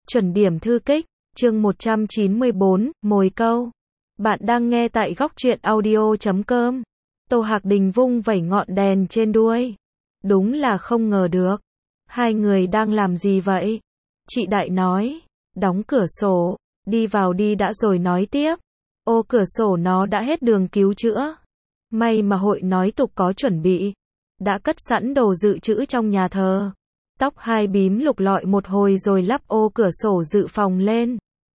Chuẩn điểm thư kích, chương 194, mồi câu. Bạn đang nghe tại góc truyện audio.com. Tô Hạc Đình vung vẩy ngọn đèn trên đuôi. Đúng là không ngờ được. Hai người đang làm gì vậy? Chị Đại nói. Đóng cửa sổ, đi vào đi đã rồi nói tiếp. Ô cửa sổ nó đã hết đường cứu chữa. May mà hội nói tục có chuẩn bị. Đã cất sẵn đồ dự trữ trong nhà thờ. Tóc hai bím lục lọi một hồi rồi lắp ô cửa sổ dự phòng lên.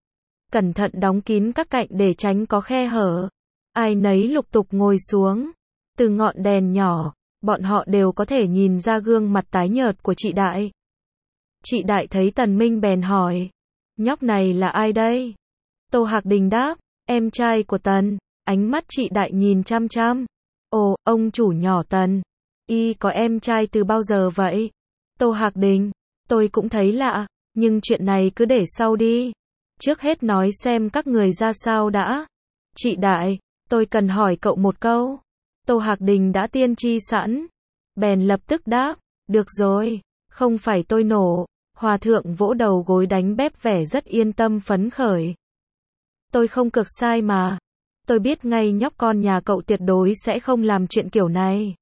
Cẩn thận đóng kín các cạnh để tránh có khe hở. Ai nấy lục tục ngồi xuống. Từ ngọn đèn nhỏ, bọn họ đều có thể nhìn ra gương mặt tái nhợt của chị Đại. Chị Đại thấy Tần Minh bèn hỏi. Nhóc này là ai đây? Tô Hạc Đình đáp, em trai của Tần. Ánh mắt chị Đại nhìn chăm chăm. Ồ, ông chủ nhỏ Tần. Y có em trai từ bao giờ vậy? Tô Hạc Đình, tôi cũng thấy lạ, nhưng chuyện này cứ để sau đi. Trước hết nói xem các người ra sao đã. Chị Đại, tôi cần hỏi cậu một câu. Tô Hạc Đình đã tiên tri sẵn. Bèn lập tức đáp, được rồi, không phải tôi nổ. Hòa thượng vỗ đầu gối đánh bép vẻ rất yên tâm phấn khởi. Tôi không cực sai mà. Tôi biết ngay nhóc con nhà cậu tuyệt đối sẽ không làm chuyện kiểu này.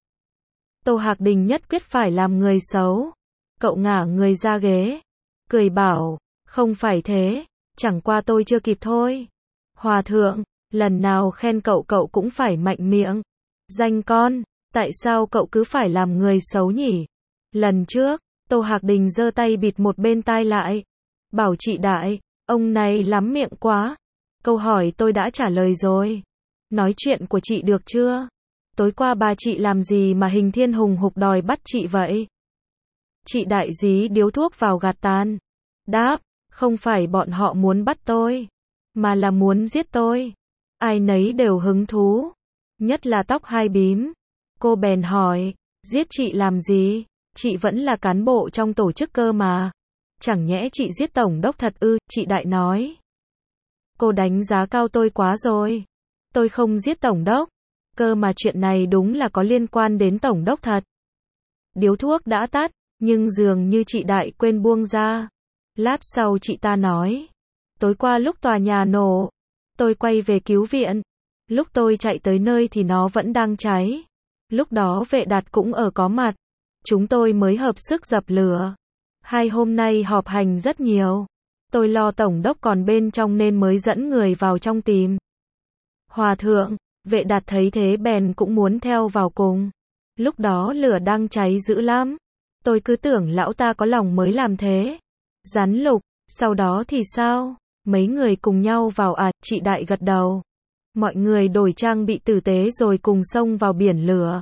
Tô Hạc Đình nhất quyết phải làm người xấu. Cậu ngả người ra ghế, cười bảo, không phải thế, chẳng qua tôi chưa kịp thôi. Hòa thượng, lần nào khen cậu cậu cũng phải mạnh miệng. Danh con, tại sao cậu cứ phải làm người xấu nhỉ? Lần trước, Tô Hạc Đình giơ tay bịt một bên tai lại. Bảo chị Đại, ông này lắm miệng quá. Câu hỏi tôi đã trả lời rồi. Nói chuyện của chị được chưa? Tối qua bà chị làm gì mà hình thiên hùng hục đòi bắt chị vậy? Chị Đại dí điếu thuốc vào gạt tàn. Đáp, không phải bọn họ muốn bắt tôi, mà là muốn giết tôi. Ai nấy đều hứng thú. Nhất là tóc hai bím. Cô bèn hỏi, giết chị làm gì? Chị vẫn là cán bộ trong tổ chức cơ mà. Chẳng nhẽ chị giết tổng đốc thật ư? Chị Đại nói. Cô đánh giá cao tôi quá rồi. Tôi không giết tổng đốc. Cơ mà chuyện này đúng là có liên quan đến tổng đốc thật. Điếu thuốc đã tắt. Nhưng dường như chị Đại quên buông ra. Lát sau chị ta nói. Tối qua lúc tòa nhà nổ, tôi quay về cứu viện. Lúc tôi chạy tới nơi thì nó vẫn đang cháy. Lúc đó vệ đạt cũng ở có mặt. Chúng tôi mới hợp sức dập lửa. Hai hôm nay họp hành rất nhiều. Tôi lo tổng đốc còn bên trong nên mới dẫn người vào trong tìm. Hòa thượng, vệ đạt thấy thế bèn cũng muốn theo vào cùng. Lúc đó lửa đang cháy dữ lắm. Tôi cứ tưởng lão ta có lòng mới làm thế. Rắn lục, sau đó thì sao? Mấy người cùng nhau vào à? Chị Đại gật đầu. Mọi người đổi trang bị tử tế rồi cùng xông vào biển lửa.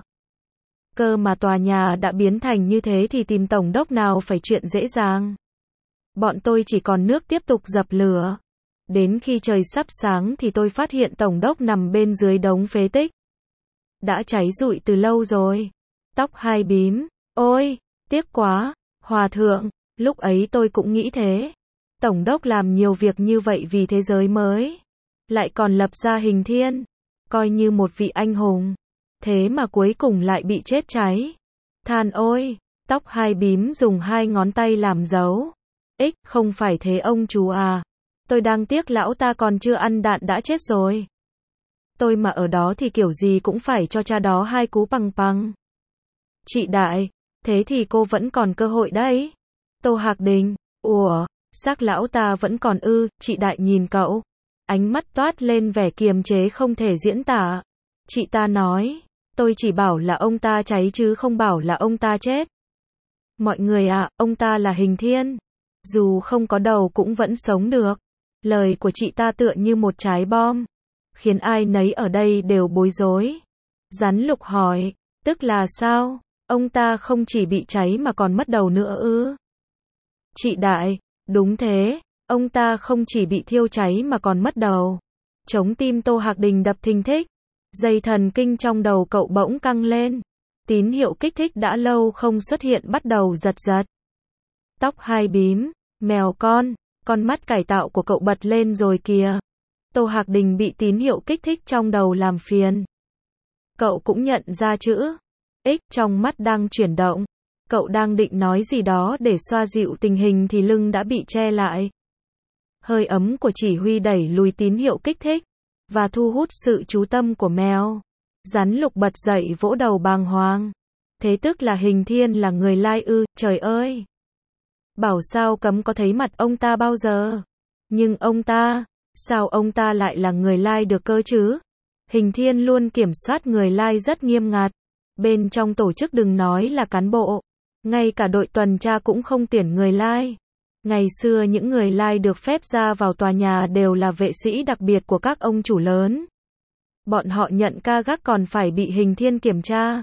Cơ mà tòa nhà đã biến thành như thế thì tìm tổng đốc nào phải chuyện dễ dàng. Bọn tôi chỉ còn nước tiếp tục dập lửa. Đến khi trời sắp sáng thì tôi phát hiện tổng đốc nằm bên dưới đống phế tích. Đã cháy rụi từ lâu rồi. Tóc hai bím. Ôi! Tiếc quá, Hòa thượng, lúc ấy tôi cũng nghĩ thế. Tổng đốc làm nhiều việc như vậy vì thế giới mới. Lại còn lập ra hình thiên. Coi như một vị anh hùng. Thế mà cuối cùng lại bị chết cháy. Than ôi, tóc hai bím dùng hai ngón tay làm dấu. Không phải thế ông chú à. Tôi đang tiếc lão ta còn chưa ăn đạn đã chết rồi. Tôi mà ở đó thì kiểu gì cũng phải cho cha đó hai cú bằng bằng. Chị Đại. Thế thì cô vẫn còn cơ hội đấy. Tô Hạc Đình, ủa, xác lão ta vẫn còn ư? Chị Đại nhìn cậu. Ánh mắt toát lên vẻ kiềm chế không thể diễn tả. Chị ta nói, tôi chỉ bảo là ông ta cháy chứ không bảo là ông ta chết. Mọi người ạ, ông ta là hình thiên. Dù không có đầu cũng vẫn sống được. Lời của chị ta tựa như một trái bom. Khiến ai nấy ở đây đều bối rối. Rắn lục hỏi, tức là sao? Ông ta không chỉ bị cháy mà còn mất đầu nữa ư? Chị Đại, đúng thế, ông ta không chỉ bị thiêu cháy mà còn mất đầu. Trống tim Tô Hạc Đình đập thình thịch. Dây thần kinh trong đầu cậu bỗng căng lên. Tín hiệu kích thích đã lâu không xuất hiện bắt đầu giật giật. Tóc hai bím, mèo con mắt cải tạo của cậu bật lên rồi kìa. Tô Hạc Đình bị tín hiệu kích thích trong đầu làm phiền. Cậu cũng nhận ra chữ trong mắt đang chuyển động. Cậu đang định nói gì đó để xoa dịu tình hình thì lưng đã bị che lại. Hơi ấm của chỉ huy đẩy lùi tín hiệu kích thích và thu hút sự chú tâm của mèo. Rắn lục bật dậy vỗ đầu bàng hoàng. Thế tức là Hình Thiên là người lai ư, trời ơi. Bảo sao cấm có thấy mặt ông ta bao giờ. Nhưng ông ta, sao ông ta lại là người lai được cơ chứ? Hình Thiên luôn kiểm soát người lai rất nghiêm ngặt. Bên trong tổ chức đừng nói là cán bộ, ngay cả đội tuần tra cũng không tuyển người lai. Ngày xưa những người lai được phép ra vào tòa nhà đều là vệ sĩ đặc biệt của các ông chủ lớn. Bọn họ nhận ca gác còn phải bị Hình Thiên kiểm tra.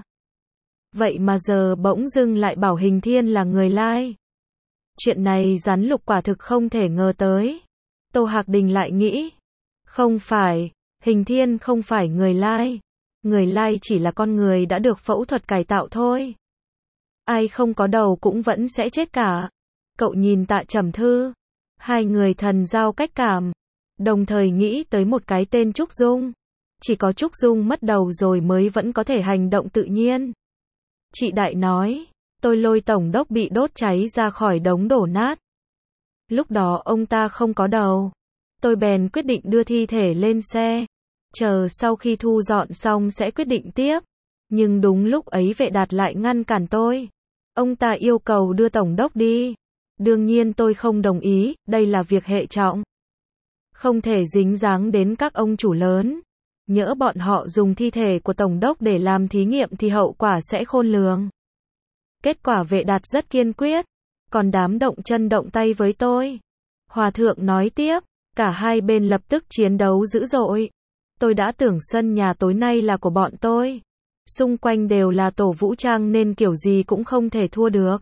Vậy mà giờ bỗng dưng lại bảo Hình Thiên là người lai. Chuyện này rắn lục quả thực không thể ngờ tới. Tô Hạc Đình lại nghĩ, không phải, Hình Thiên không phải người lai. Người lai chỉ là con người đã được phẫu thuật cải tạo thôi. Ai không có đầu cũng vẫn sẽ chết cả. Cậu nhìn Tạ Trầm Thư. Hai người thần giao cách cảm. Đồng thời nghĩ tới một cái tên Trúc Dung. Chỉ có Trúc Dung mất đầu rồi mới vẫn có thể hành động tự nhiên. Chị Đại nói, tôi lôi tổng đốc bị đốt cháy ra khỏi đống đổ nát. Lúc đó ông ta không có đầu. Tôi bèn quyết định đưa thi thể lên xe. Chờ sau khi thu dọn xong sẽ quyết định tiếp. Nhưng đúng lúc ấy Vệ Đạt lại ngăn cản tôi. Ông ta yêu cầu đưa tổng đốc đi. Đương nhiên tôi không đồng ý, đây là việc hệ trọng. Không thể dính dáng đến các ông chủ lớn. Nhỡ bọn họ dùng thi thể của tổng đốc để làm thí nghiệm thì hậu quả sẽ khôn lường. Kết quả Vệ Đạt rất kiên quyết. Còn đám động chân động tay với tôi. Hòa thượng nói tiếp, cả hai bên lập tức chiến đấu dữ dội. Tôi đã tưởng sân nhà tối nay là của bọn tôi. Xung quanh đều là tổ vũ trang nên kiểu gì cũng không thể thua được.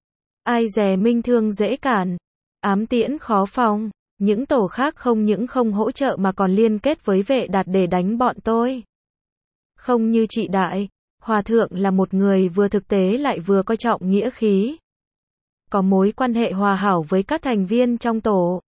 Ai dè minh thương dễ cản, ám tiễn khó phòng. Những tổ khác không những không hỗ trợ mà còn liên kết với Vệ Đạt để đánh bọn tôi. Không như chị Đại, Hòa thượng là một người vừa thực tế lại vừa coi trọng nghĩa khí. Có mối quan hệ hòa hảo với các thành viên trong tổ.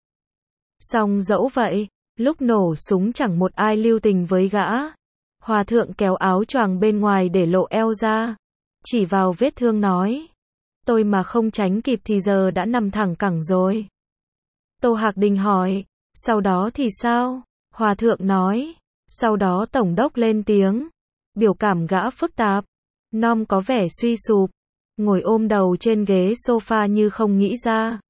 Song dẫu vậy, lúc nổ súng chẳng một ai lưu tình với gã. Hòa thượng kéo áo choàng bên ngoài để lộ eo ra. Chỉ vào vết thương nói. Tôi mà không tránh kịp thì giờ đã nằm thẳng cẳng rồi. Tô Hạc Đình hỏi. Sau đó thì sao? Hòa thượng nói. Sau đó tổng đốc lên tiếng. Biểu cảm gã phức tạp. Nom có vẻ suy sụp. Ngồi ôm đầu trên ghế sofa như không nghĩ ra.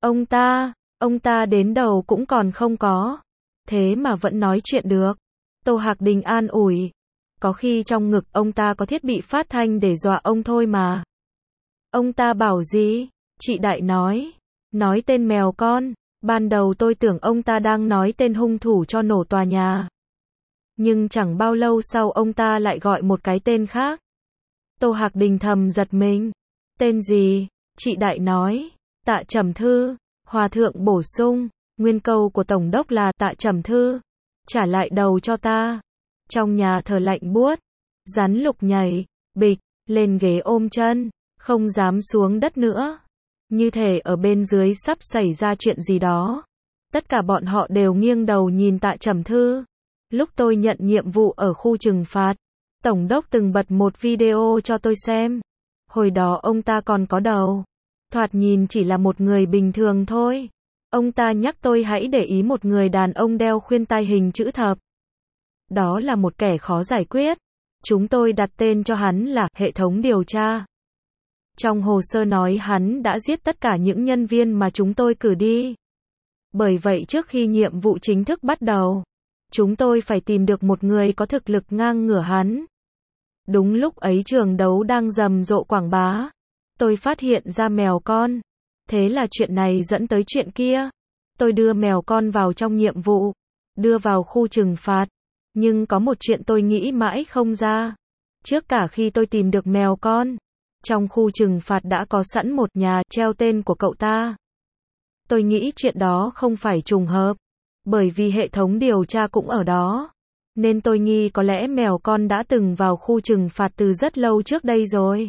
Ông ta đến đầu cũng còn không có. Thế mà vẫn nói chuyện được. Tô Hạc Đình an ủi. Có khi trong ngực ông ta có thiết bị phát thanh để dọa ông thôi mà. Ông ta bảo gì? Chị Đại nói. Nói tên mèo con. Ban đầu tôi tưởng ông ta đang nói tên hung thủ cho nổ tòa nhà. Nhưng chẳng bao lâu sau ông ta lại gọi một cái tên khác. Tô Hạc Đình thầm giật mình. Tên gì? Chị Đại nói. Tạ Trầm Thư. Hòa thượng bổ sung. Nguyên câu của tổng đốc là Tạ Trầm Thư. Trả lại đầu cho ta. Trong nhà thờ lạnh buốt. Rắn lục nhảy. Bịch. Lên ghế ôm chân. Không dám xuống đất nữa. Như thể ở bên dưới sắp xảy ra chuyện gì đó. Tất cả bọn họ đều nghiêng đầu nhìn Tạ Trầm Thư. Lúc tôi nhận nhiệm vụ ở khu trừng phạt, tổng đốc từng bật một video cho tôi xem. Hồi đó ông ta còn có đầu. Thoạt nhìn chỉ là một người bình thường thôi. Ông ta nhắc tôi hãy để ý một người đàn ông đeo khuyên tai hình chữ thập. Đó là một kẻ khó giải quyết. Chúng tôi đặt tên cho hắn là hệ thống điều tra. Trong hồ sơ nói hắn đã giết tất cả những nhân viên mà chúng tôi cử đi. Bởi vậy trước khi nhiệm vụ chính thức bắt đầu, chúng tôi phải tìm được một người có thực lực ngang ngửa hắn. Đúng lúc ấy trường đấu đang rầm rộ quảng bá. Tôi phát hiện ra mèo con. Thế là chuyện này dẫn tới chuyện kia. Tôi đưa mèo con vào trong nhiệm vụ. Đưa vào khu trừng phạt. Nhưng có một chuyện tôi nghĩ mãi không ra. Trước cả khi tôi tìm được mèo con, trong khu trừng phạt đã có sẵn một nhà treo tên của cậu ta. Tôi nghĩ chuyện đó không phải trùng hợp. Bởi vì hệ thống điều tra cũng ở đó. Nên tôi nghi có lẽ mèo con đã từng vào khu trừng phạt từ rất lâu trước đây rồi.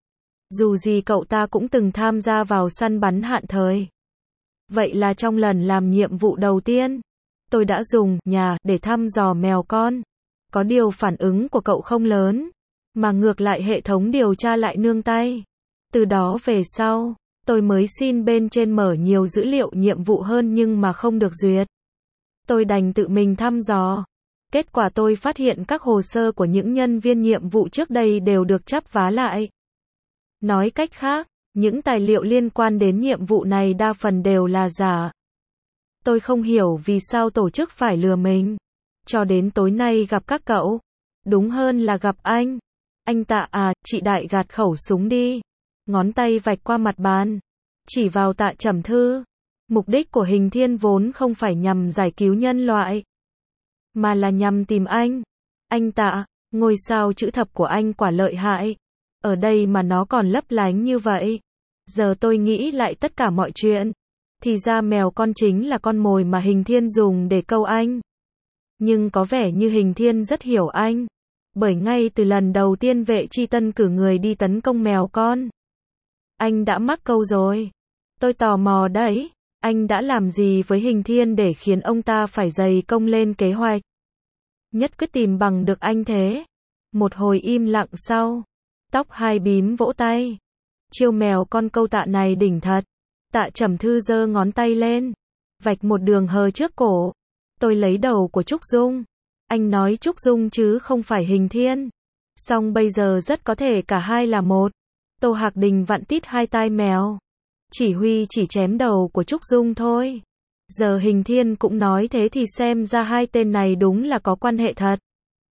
Dù gì cậu ta cũng từng tham gia vào săn bắn hạn thời. Vậy là trong lần làm nhiệm vụ đầu tiên, tôi đã dùng nhà để thăm dò mèo con. Có điều phản ứng của cậu không lớn, mà ngược lại hệ thống điều tra lại nương tay. Từ đó về sau, Tôi mới xin bên trên mở nhiều dữ liệu nhiệm vụ hơn nhưng mà không được duyệt. Tôi đành tự mình thăm dò. Kết quả tôi phát hiện các hồ sơ của những nhân viên nhiệm vụ trước đây đều được chắp vá lại. Nói cách khác, những tài liệu liên quan đến nhiệm vụ này đa phần đều là giả. Tôi không hiểu vì sao tổ chức phải lừa mình. Cho đến tối nay gặp các cậu. Đúng hơn là gặp anh. Anh Tạ à, chị Đại gạt khẩu súng đi. Ngón tay vạch qua mặt bàn. Chỉ vào Tạ Trầm Thư. Mục đích của Hình Thiên vốn không phải nhằm giải cứu nhân loại. Mà là nhằm tìm anh. Anh Tạ, ngôi sao chữ thập của anh quả lợi hại. Ở đây mà nó còn lấp lánh như vậy. Giờ tôi nghĩ lại tất cả mọi chuyện. Thì ra mèo con chính là con mồi mà Hình Thiên dùng để câu anh. Nhưng có vẻ như Hình Thiên rất hiểu anh. Bởi ngay từ lần đầu tiên Vệ Chi Tân cử người đi tấn công mèo con. Anh đã mắc câu rồi. Tôi tò mò đấy. Anh đã làm gì với Hình Thiên để khiến ông ta phải dày công lên kế hoạch? Nhất quyết tìm bằng được anh thế. Một hồi im lặng sau. Tóc hai bím vỗ tay. Chiêu mèo con câu Tạ này đỉnh thật. Tạ Trầm Thư giơ ngón tay lên. Vạch một đường hờ trước cổ. Tôi lấy đầu của Trúc Dung. Anh nói Trúc Dung chứ không phải Hình Thiên. Song bây giờ rất có thể cả hai là một. Tô Hạc Đình vặn tít hai tai mèo. Chỉ huy chỉ chém đầu của Trúc Dung thôi. Giờ Hình Thiên cũng nói thế thì xem ra hai tên này đúng là có quan hệ thật.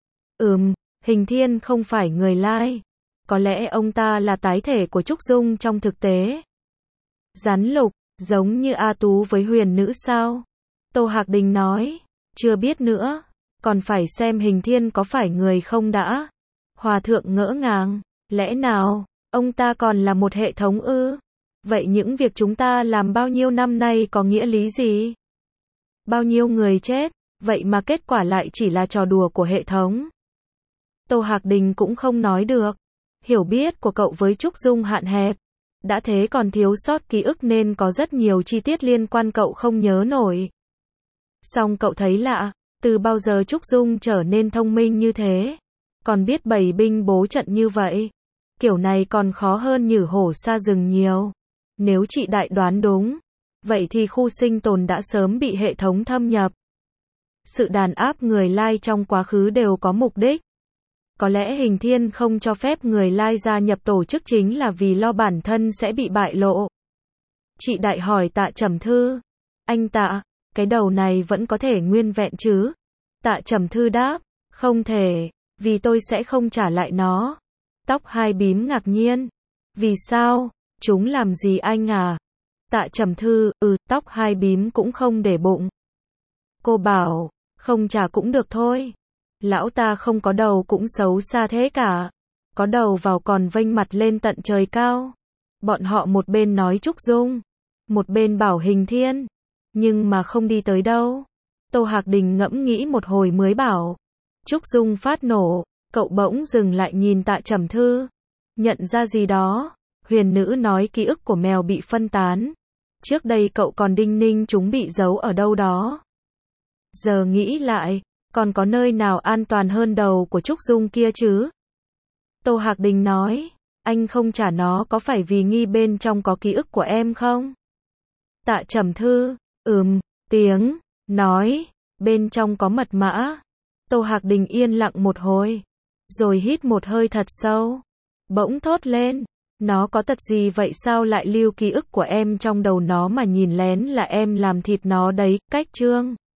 Hình Thiên không phải người Lai. Có lẽ ông ta là tái thể của Trúc Dung trong thực tế. Rắn lục, giống như A Tú với Huyền Nữ sao? Tô Hạc Đình nói. Chưa biết nữa. Còn phải xem Hình Thiên có phải người không đã. Hòa thượng ngỡ ngàng. Lẽ nào, ông ta còn là một hệ thống ư? Vậy những việc chúng ta làm bao nhiêu năm nay có nghĩa lý gì? Bao nhiêu người chết, vậy mà kết quả lại chỉ là trò đùa của hệ thống. Tô Hạc Đình cũng không nói được. Hiểu biết của cậu với Trúc Dung hạn hẹp. Đã thế còn thiếu sót ký ức nên có rất nhiều chi tiết liên quan cậu không nhớ nổi. Song cậu thấy lạ, từ bao giờ Trúc Dung trở nên thông minh như thế? Còn biết bày binh bố trận như vậy? Kiểu này còn khó hơn nhử hổ xa rừng nhiều. Nếu chị Đại đoán đúng, vậy thì khu sinh tồn đã sớm bị hệ thống thâm nhập. Sự đàn áp người Lai trong quá khứ đều có mục đích. Có lẽ Hình Thiên không cho phép người Lai gia nhập tổ chức chính là vì lo bản thân sẽ bị bại lộ. Chị Đại hỏi Tạ Trầm Thư. Anh Tạ, cái đầu này vẫn có thể nguyên vẹn chứ? Tạ Trầm Thư đáp. Không thể, vì tôi sẽ không trả lại nó. Tóc hai bím ngạc nhiên. Vì sao? Chúng làm gì anh à? Tạ Trầm Thư, tóc hai bím cũng không để bụng. Cô bảo, không trả cũng được thôi. Lão ta không có đầu cũng xấu xa thế cả. Có đầu vào còn vênh mặt lên tận trời cao. Bọn họ một bên nói Trúc Dung, một bên bảo Hình Thiên. Nhưng mà không đi tới đâu. Tô Hạc Đình ngẫm nghĩ một hồi mới bảo. Trúc Dung phát nổ, cậu bỗng dừng lại nhìn Tạ Trầm Thư. Nhận ra gì đó, Huyền Nữ nói ký ức của mèo bị phân tán. Trước đây cậu còn đinh ninh chúng bị giấu ở đâu đó. Giờ nghĩ lại, còn có nơi nào an toàn hơn đầu của Trúc Dung kia chứ? Tô Hạc Đình nói, anh không trả nó có phải vì nghi bên trong có ký ức của em không? Tạ Trầm Thư, tiếng, nói, bên trong có mật mã. Tô Hạc Đình yên lặng một hồi, rồi hít một hơi thật sâu. Bỗng thốt lên, nó có tật gì vậy sao lại lưu ký ức của em trong đầu nó mà nhìn lén là em làm thịt nó đấy, cách chương.